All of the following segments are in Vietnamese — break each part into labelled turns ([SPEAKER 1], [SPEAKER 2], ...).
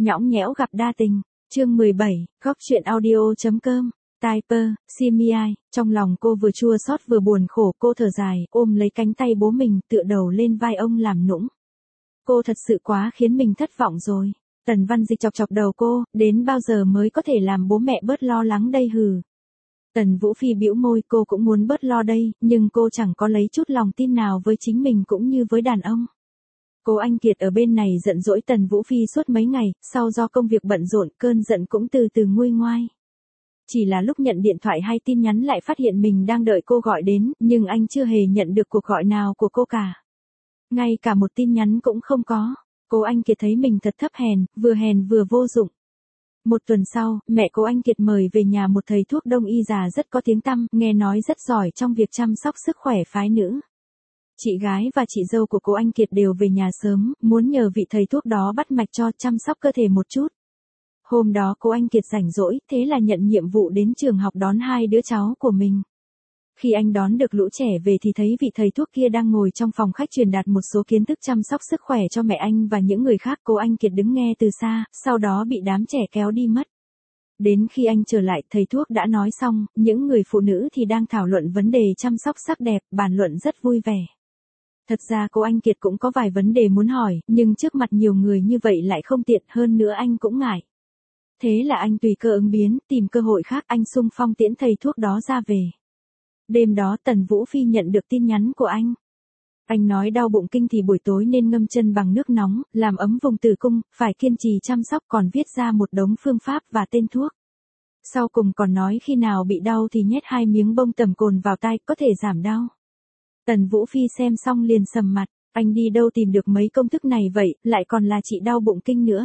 [SPEAKER 1] Nhõng nhẽo gặp đa tình. Chương 17, góc truyện audio.com. Typer, Simiai, trong lòng cô vừa chua xót vừa buồn khổ, cô thở dài, ôm lấy cánh tay bố mình, tựa đầu lên vai ông làm nũng. Cô thật sự quá khiến mình thất vọng rồi. Tần Văn Dịch chọc chọc đầu cô, đến bao giờ mới có thể làm bố mẹ bớt lo lắng đây hừ. Tần Vũ Phi bĩu môi, cô cũng muốn bớt lo đây, nhưng cô chẳng có lấy chút lòng tin nào với chính mình cũng như với đàn ông. Cố Anh Kiệt ở bên này giận dỗi Tần Vũ Phi suốt mấy ngày, sau do công việc bận rộn, cơn giận cũng từ từ nguôi ngoai. Chỉ là lúc nhận điện thoại hay tin nhắn lại phát hiện mình đang đợi cô gọi đến, nhưng anh chưa hề nhận được cuộc gọi nào của cô cả. Ngay cả một tin nhắn cũng không có. Cố Anh Kiệt thấy mình thật thấp hèn vừa vô dụng. Một tuần sau, mẹ Cố Anh Kiệt mời về nhà một thầy thuốc đông y già rất có tiếng tăm, nghe nói rất giỏi trong việc chăm sóc sức khỏe phái nữ. Chị gái và chị dâu của Cố Anh Kiệt đều về nhà sớm, muốn nhờ vị thầy thuốc đó bắt mạch cho chăm sóc cơ thể một chút. Hôm đó Cố Anh Kiệt rảnh rỗi, thế là nhận nhiệm vụ đến trường học đón hai đứa cháu của mình. Khi anh đón được lũ trẻ về thì thấy vị thầy thuốc kia đang ngồi trong phòng khách truyền đạt một số kiến thức chăm sóc sức khỏe cho mẹ anh và những người khác. Cố Anh Kiệt đứng nghe từ xa, sau đó bị đám trẻ kéo đi mất. Đến khi anh trở lại, thầy thuốc đã nói xong, những người phụ nữ thì đang thảo luận vấn đề chăm sóc sắc đẹp, bàn luận rất vui vẻ. Thật ra Cố Anh Kiệt cũng có vài vấn đề muốn hỏi, nhưng trước mặt nhiều người như vậy lại không tiện, hơn nữa anh cũng ngại. Thế là anh tùy cơ ứng biến, tìm cơ hội khác, anh xung phong tiễn thầy thuốc đó ra về. Đêm đó Tần Vũ Phi nhận được tin nhắn của anh. Anh nói đau bụng kinh thì buổi tối nên ngâm chân bằng nước nóng, làm ấm vùng tử cung, phải kiên trì chăm sóc, còn viết ra một đống phương pháp và tên thuốc. Sau cùng còn nói khi nào bị đau thì nhét 2 miếng bông tẩm cồn vào tai, có thể giảm đau. Tần Vũ Phi xem xong liền sầm mặt, anh đi đâu tìm được mấy công thức này vậy, lại còn là trị đau bụng kinh nữa.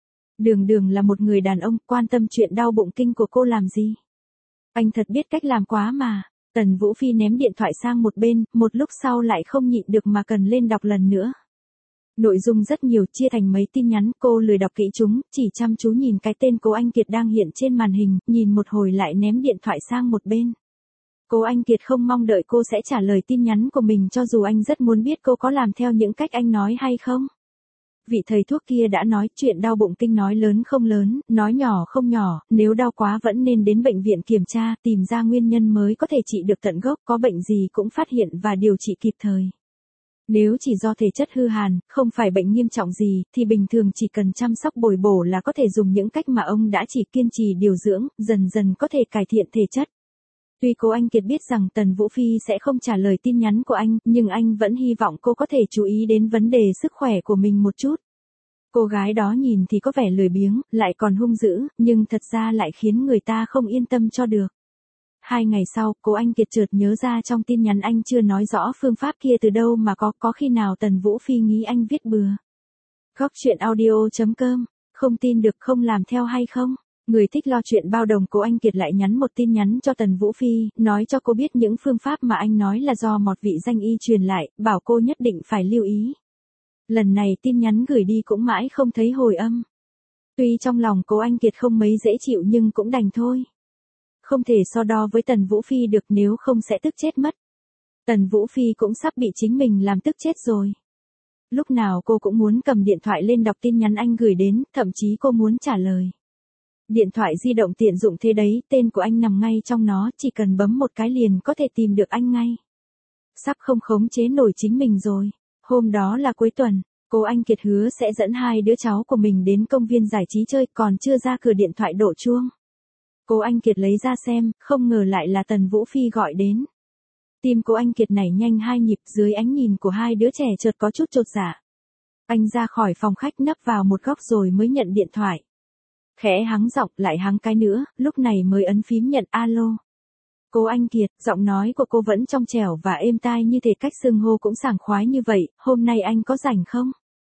[SPEAKER 1] Đường là một người đàn ông, quan tâm chuyện đau bụng kinh của cô làm gì? Anh thật biết cách làm quá mà. Tần Vũ Phi ném điện thoại sang một bên, một lúc sau lại không nhịn được mà cần lên đọc lần nữa. Nội dung rất nhiều, chia thành mấy tin nhắn, cô lười đọc kỹ chúng, chỉ chăm chú nhìn cái tên Cố Anh Kiệt đang hiện trên màn hình, nhìn một hồi lại ném điện thoại sang một bên. Cố Anh Kiệt không mong đợi cô sẽ trả lời tin nhắn của mình cho dù anh rất muốn biết cô có làm theo những cách anh nói hay không. Vị thầy thuốc kia đã nói chuyện đau bụng kinh nói lớn không lớn, nói nhỏ không nhỏ, nếu đau quá vẫn nên đến bệnh viện kiểm tra, tìm ra nguyên nhân mới có thể trị được tận gốc, có bệnh gì cũng phát hiện và điều trị kịp thời. Nếu chỉ do thể chất hư hàn, không phải bệnh nghiêm trọng gì, thì bình thường chỉ cần chăm sóc bồi bổ là có thể dùng những cách mà ông đã chỉ, kiên trì điều dưỡng, dần dần có thể cải thiện thể chất. Tuy Cố Anh Kiệt biết rằng Tần Vũ Phi sẽ không trả lời tin nhắn của anh, nhưng anh vẫn hy vọng cô có thể chú ý đến vấn đề sức khỏe của mình một chút. Cô gái đó nhìn thì có vẻ lười biếng, lại còn hung dữ, nhưng thật ra lại khiến người ta không yên tâm cho được. 2 ngày sau, Cố Anh Kiệt chợt nhớ ra trong tin nhắn anh chưa nói rõ phương pháp kia từ đâu mà có khi nào Tần Vũ Phi nghĩ anh viết bừa. Góc truyện audio.com, không tin được không làm theo hay không? Người thích lo chuyện bao đồng. Cố Anh Kiệt lại nhắn một tin nhắn cho Tần Vũ Phi, nói cho cô biết những phương pháp mà anh nói là do một vị danh y truyền lại, bảo cô nhất định phải lưu ý. Lần này tin nhắn gửi đi cũng mãi không thấy hồi âm. Tuy trong lòng Cố Anh Kiệt không mấy dễ chịu nhưng cũng đành thôi. Không thể so đo với Tần Vũ Phi được, nếu không sẽ tức chết mất. Tần Vũ Phi cũng sắp bị chính mình làm tức chết rồi. Lúc nào cô cũng muốn cầm điện thoại lên đọc tin nhắn anh gửi đến, thậm chí cô muốn trả lời. Điện thoại di động tiện dụng thế đấy, tên của anh nằm ngay trong nó, chỉ cần bấm một cái liền có thể tìm được anh ngay. Sắp không khống chế nổi chính mình rồi. Hôm đó là cuối tuần, Cố Anh Kiệt hứa sẽ dẫn 2 đứa cháu của mình đến công viên giải trí chơi, còn chưa ra cửa điện thoại đổ chuông. Cố Anh Kiệt lấy ra xem, không ngờ lại là Tần Vũ Phi gọi đến. Tim Cố Anh Kiệt nảy nhanh 2 nhịp, dưới ánh nhìn của 2 đứa trẻ chợt có chút chột dạ. Anh ra khỏi phòng khách nấp vào một góc rồi mới nhận điện thoại. Khẽ hắng giọng, lại hắng cái nữa, lúc này mới ấn phím nhận. Alo. Cố Anh Kiệt, giọng nói của cô vẫn trong trẻo và êm tai như thể cách xưng hô cũng sảng khoái như vậy. Hôm nay anh có rảnh không?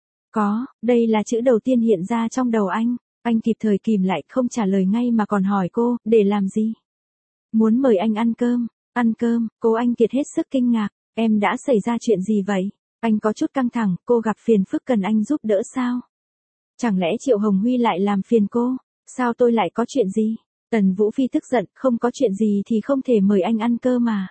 [SPEAKER 1] Có, đây là chữ đầu tiên hiện ra trong đầu anh. Anh kịp thời kìm lại, không trả lời ngay mà còn hỏi cô, để làm gì? Muốn mời anh ăn cơm. Ăn cơm? Cố Anh Kiệt hết sức kinh ngạc. Em đã xảy ra chuyện gì vậy? Anh có chút căng thẳng, cô gặp phiền phức cần anh giúp đỡ sao? Chẳng lẽ Triệu Hồng Huy lại làm phiền cô? Sao tôi lại có chuyện gì? Tần Vũ Phi tức giận, không có chuyện gì thì không thể mời anh ăn cơm mà.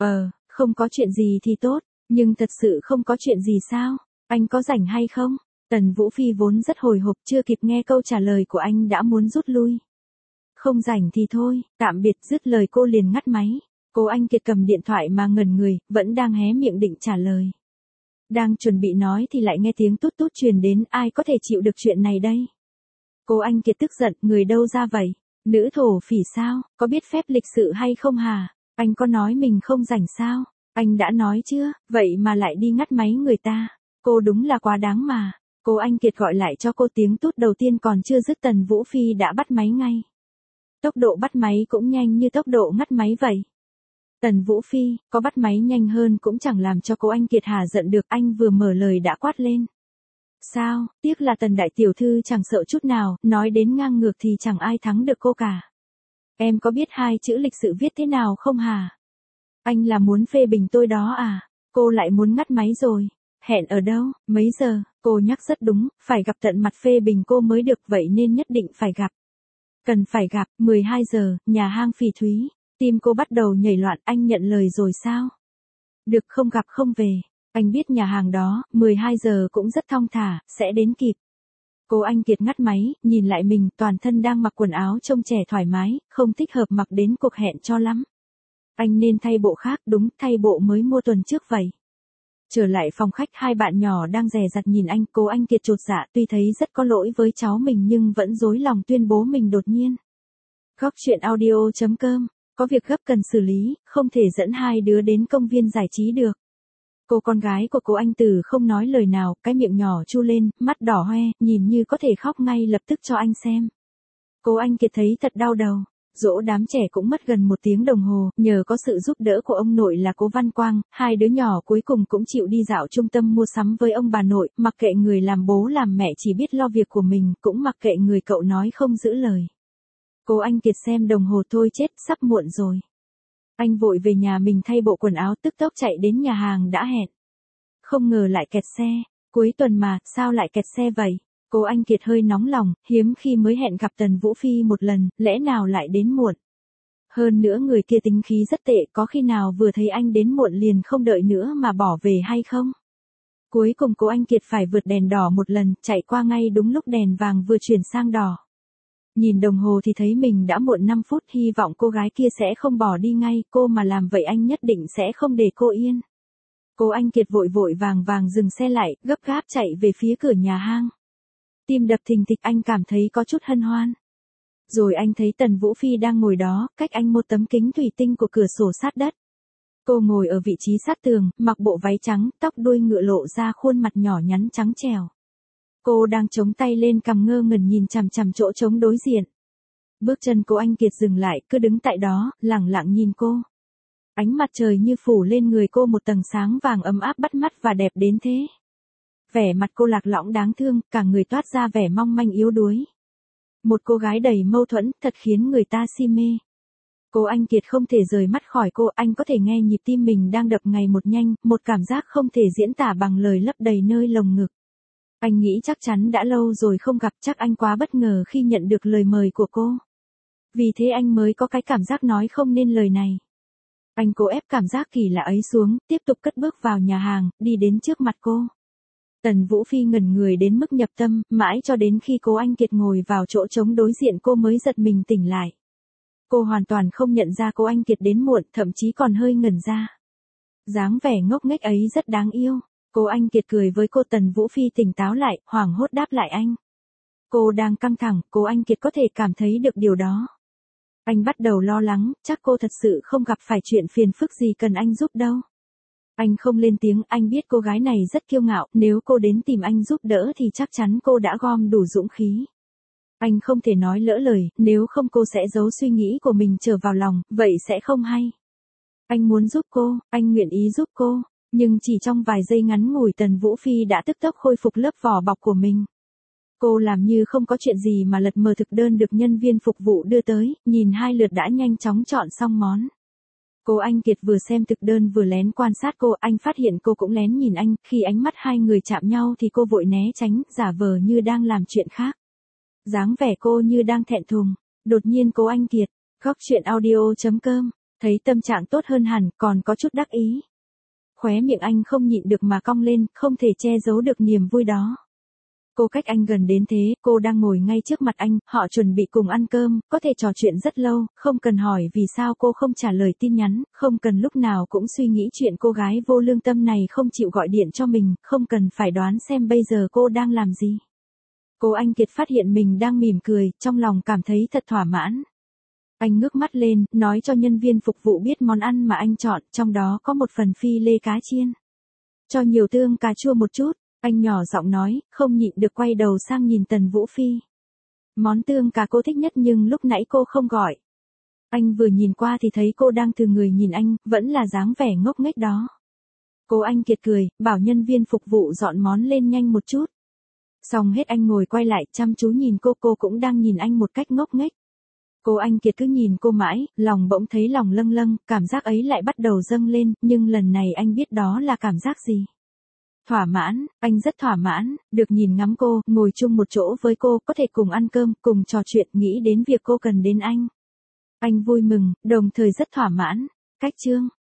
[SPEAKER 1] Không có chuyện gì thì tốt, nhưng thật sự không có chuyện gì sao? Anh có rảnh hay không? Tần Vũ Phi vốn rất hồi hộp, chưa kịp nghe câu trả lời của anh đã muốn rút lui. Không rảnh thì thôi, tạm biệt, dứt lời cô liền ngắt máy. Cố Anh Kiệt cầm điện thoại mà ngẩn người, vẫn đang hé miệng định trả lời. Đang chuẩn bị nói thì lại nghe tiếng tút tút truyền đến, ai có thể chịu được chuyện này đây. Cố Anh Kiệt tức giận, người đâu ra vậy? Nữ thổ phỉ sao, có biết phép lịch sự hay không hả? Anh có nói mình không rảnh sao? Anh đã nói chưa, vậy mà lại đi ngắt máy người ta. Cô đúng là quá đáng mà. Cố Anh Kiệt gọi lại cho cô, tiếng tút đầu tiên còn chưa dứt Tần Vũ Phi đã bắt máy ngay. Tốc độ bắt máy cũng nhanh như tốc độ ngắt máy vậy. Tần Vũ Phi, có bắt máy nhanh hơn cũng chẳng làm cho Cố Anh Kiệt hà giận được, anh vừa mở lời đã quát lên. Sao, tiếc là Tần đại tiểu thư chẳng sợ chút nào, nói đến ngang ngược thì chẳng ai thắng được cô cả. Em có biết hai chữ lịch sự viết thế nào không hả? Anh là muốn phê bình tôi đó à? Cô lại muốn ngắt máy rồi. Hẹn ở đâu, mấy giờ? Cô nhắc rất đúng, phải gặp tận mặt phê bình cô mới được, vậy nên nhất định phải gặp. Cần phải gặp, 12 giờ, nhà hang Phỉ Thúy. Tim cô bắt đầu nhảy loạn, anh nhận lời rồi sao? Được, không gặp không về. Anh biết nhà hàng đó, 12 giờ cũng rất thong thả, sẽ đến kịp. Cố Anh Kiệt ngắt máy, nhìn lại mình, toàn thân đang mặc quần áo trông trẻ thoải mái, không thích hợp mặc đến cuộc hẹn cho lắm. Anh nên thay bộ khác, đúng, thay bộ mới mua tuần trước vậy. Trở lại phòng khách, hai bạn nhỏ đang dè dặt nhìn anh. Cố Anh Kiệt chột dạ, tuy thấy rất có lỗi với cháu mình nhưng vẫn dối lòng tuyên bố mình đột nhiên. Góc truyện audio.com, có việc gấp cần xử lý, không thể dẫn hai đứa đến công viên giải trí được. Cô con gái của Cố Anh Tử không nói lời nào, cái miệng nhỏ chu lên, mắt đỏ hoe, nhìn như có thể khóc ngay lập tức cho anh xem. Cố Anh Kiệt thấy thật đau đầu. Dỗ đám trẻ cũng mất gần 1 tiếng đồng hồ, nhờ có sự giúp đỡ của ông nội là Cố Văn Quang, hai đứa nhỏ cuối cùng cũng chịu đi dạo trung tâm mua sắm với ông bà nội, mặc kệ người làm bố làm mẹ chỉ biết lo việc của mình, cũng mặc kệ người cậu nói không giữ lời. Cố Anh Kiệt xem đồng hồ, thôi chết, sắp muộn rồi. Anh vội về nhà mình thay bộ quần áo, tức tốc chạy đến nhà hàng đã hẹn. Không ngờ lại kẹt xe, cuối tuần mà, sao lại kẹt xe vậy? Cố Anh Kiệt hơi nóng lòng, hiếm khi mới hẹn gặp Tần Vũ Phi một lần, lẽ nào lại đến muộn? Hơn nữa người kia tính khí rất tệ, có khi nào vừa thấy anh đến muộn liền không đợi nữa mà bỏ về hay không? Cuối cùng Cố Anh Kiệt phải vượt đèn đỏ một lần, chạy qua ngay đúng lúc đèn vàng vừa chuyển sang đỏ. Nhìn đồng hồ thì thấy mình đã muộn 5 phút, hy vọng cô gái kia sẽ không bỏ đi ngay, cô mà làm vậy anh nhất định sẽ không để cô yên. Cố Anh Kiệt vội vội vàng vàng dừng xe lại, gấp gáp chạy về phía cửa nhà hang. Tim đập thình thịch, anh cảm thấy có chút hân hoan. Rồi anh thấy Tần Vũ Phi đang ngồi đó, cách anh một tấm kính thủy tinh của cửa sổ sát đất. Cô ngồi ở vị trí sát tường, mặc bộ váy trắng, tóc đuôi ngựa lộ ra khuôn mặt nhỏ nhắn trắng trẻo. Cô đang chống tay lên cằm ngơ ngẩn nhìn chằm chằm chỗ trống đối diện. Bước chân Cố Anh Kiệt dừng lại, cứ đứng tại đó, lẳng lặng nhìn cô. Ánh mặt trời như phủ lên người cô một tầng sáng vàng ấm áp bắt mắt và đẹp đến thế. Vẻ mặt cô lạc lõng đáng thương, cả người toát ra vẻ mong manh yếu đuối. Một cô gái đầy mâu thuẫn, thật khiến người ta si mê. Cố Anh Kiệt không thể rời mắt khỏi cô, anh có thể nghe nhịp tim mình đang đập ngày một nhanh, một cảm giác không thể diễn tả bằng lời lấp đầy nơi lồng ngực. Anh nghĩ chắc chắn đã lâu rồi không gặp, chắc anh quá bất ngờ khi nhận được lời mời của cô. Vì thế anh mới có cái cảm giác nói không nên lời này. Anh cố ép cảm giác kỳ lạ ấy xuống, tiếp tục cất bước vào nhà hàng, đi đến trước mặt cô. Tần Vũ Phi ngẩn người đến mức nhập tâm, mãi cho đến khi Cố Anh Kiệt ngồi vào chỗ trống đối diện cô mới giật mình tỉnh lại. Cô hoàn toàn không nhận ra Cố Anh Kiệt đến muộn, thậm chí còn hơi ngẩn ra. Dáng vẻ ngốc nghếch ấy rất đáng yêu. Cố Anh Kiệt cười với cô. Tần Vũ Phi tỉnh táo lại, hoảng hốt đáp lại anh. Cô đang căng thẳng, Cố Anh Kiệt có thể cảm thấy được điều đó. Anh bắt đầu lo lắng, chắc cô thật sự không gặp phải chuyện phiền phức gì cần anh giúp đâu. Anh không lên tiếng, anh biết cô gái này rất kiêu ngạo, nếu cô đến tìm anh giúp đỡ thì chắc chắn cô đã gom đủ dũng khí. Anh không thể nói lỡ lời, nếu không cô sẽ giấu suy nghĩ của mình trở vào lòng, vậy sẽ không hay. Anh muốn giúp cô, anh nguyện ý giúp cô, nhưng chỉ trong vài giây ngắn ngủi Tần Vũ Phi đã tức tốc khôi phục lớp vỏ bọc của mình. Cô làm như không có chuyện gì mà lật mờ thực đơn được nhân viên phục vụ đưa tới, nhìn 2 lượt đã nhanh chóng chọn xong món. Cố Anh Kiệt vừa xem thực đơn vừa lén quan sát cô, anh phát hiện cô cũng lén nhìn anh, khi ánh mắt hai người chạm nhau thì cô vội né tránh, giả vờ như đang làm chuyện khác. Dáng vẻ cô như đang thẹn thùng. Đột nhiên Cố Anh Kiệt, góc truyện audio.com, thấy tâm trạng tốt hơn hẳn, còn có chút đắc ý. Khóe miệng anh không nhịn được mà cong lên, không thể che giấu được niềm vui đó. Cô cách anh gần đến thế, cô đang ngồi ngay trước mặt anh, họ chuẩn bị cùng ăn cơm, có thể trò chuyện rất lâu, không cần hỏi vì sao cô không trả lời tin nhắn, không cần lúc nào cũng suy nghĩ chuyện cô gái vô lương tâm này không chịu gọi điện cho mình, không cần phải đoán xem bây giờ cô đang làm gì. Cố Anh Kiệt phát hiện mình đang mỉm cười, trong lòng cảm thấy thật thỏa mãn. Anh ngước mắt lên, nói cho nhân viên phục vụ biết món ăn mà anh chọn, trong đó có một phần phi lê cá chiên. Cho nhiều tương cà chua một chút, anh nhỏ giọng nói, không nhịn được quay đầu sang nhìn Tần Vũ Phi. Món tương cà cô thích nhất nhưng lúc nãy cô không gọi. Anh vừa nhìn qua thì thấy cô đang từ người nhìn anh, vẫn là dáng vẻ ngốc nghếch đó. Cố Anh Kiệt cười, bảo nhân viên phục vụ dọn món lên nhanh một chút. Xong hết anh ngồi quay lại chăm chú nhìn cô cũng đang nhìn anh một cách ngốc nghếch. Cố Anh Kiệt cứ nhìn cô mãi, lòng bỗng thấy lòng lâng lâng, cảm giác ấy lại bắt đầu dâng lên, nhưng lần này anh biết đó là cảm giác gì. Thỏa mãn, anh rất thỏa mãn, được nhìn ngắm cô, ngồi chung một chỗ với cô, có thể cùng ăn cơm, cùng trò chuyện, nghĩ đến việc cô cần đến anh. Anh vui mừng, đồng thời rất thỏa mãn. Cách chương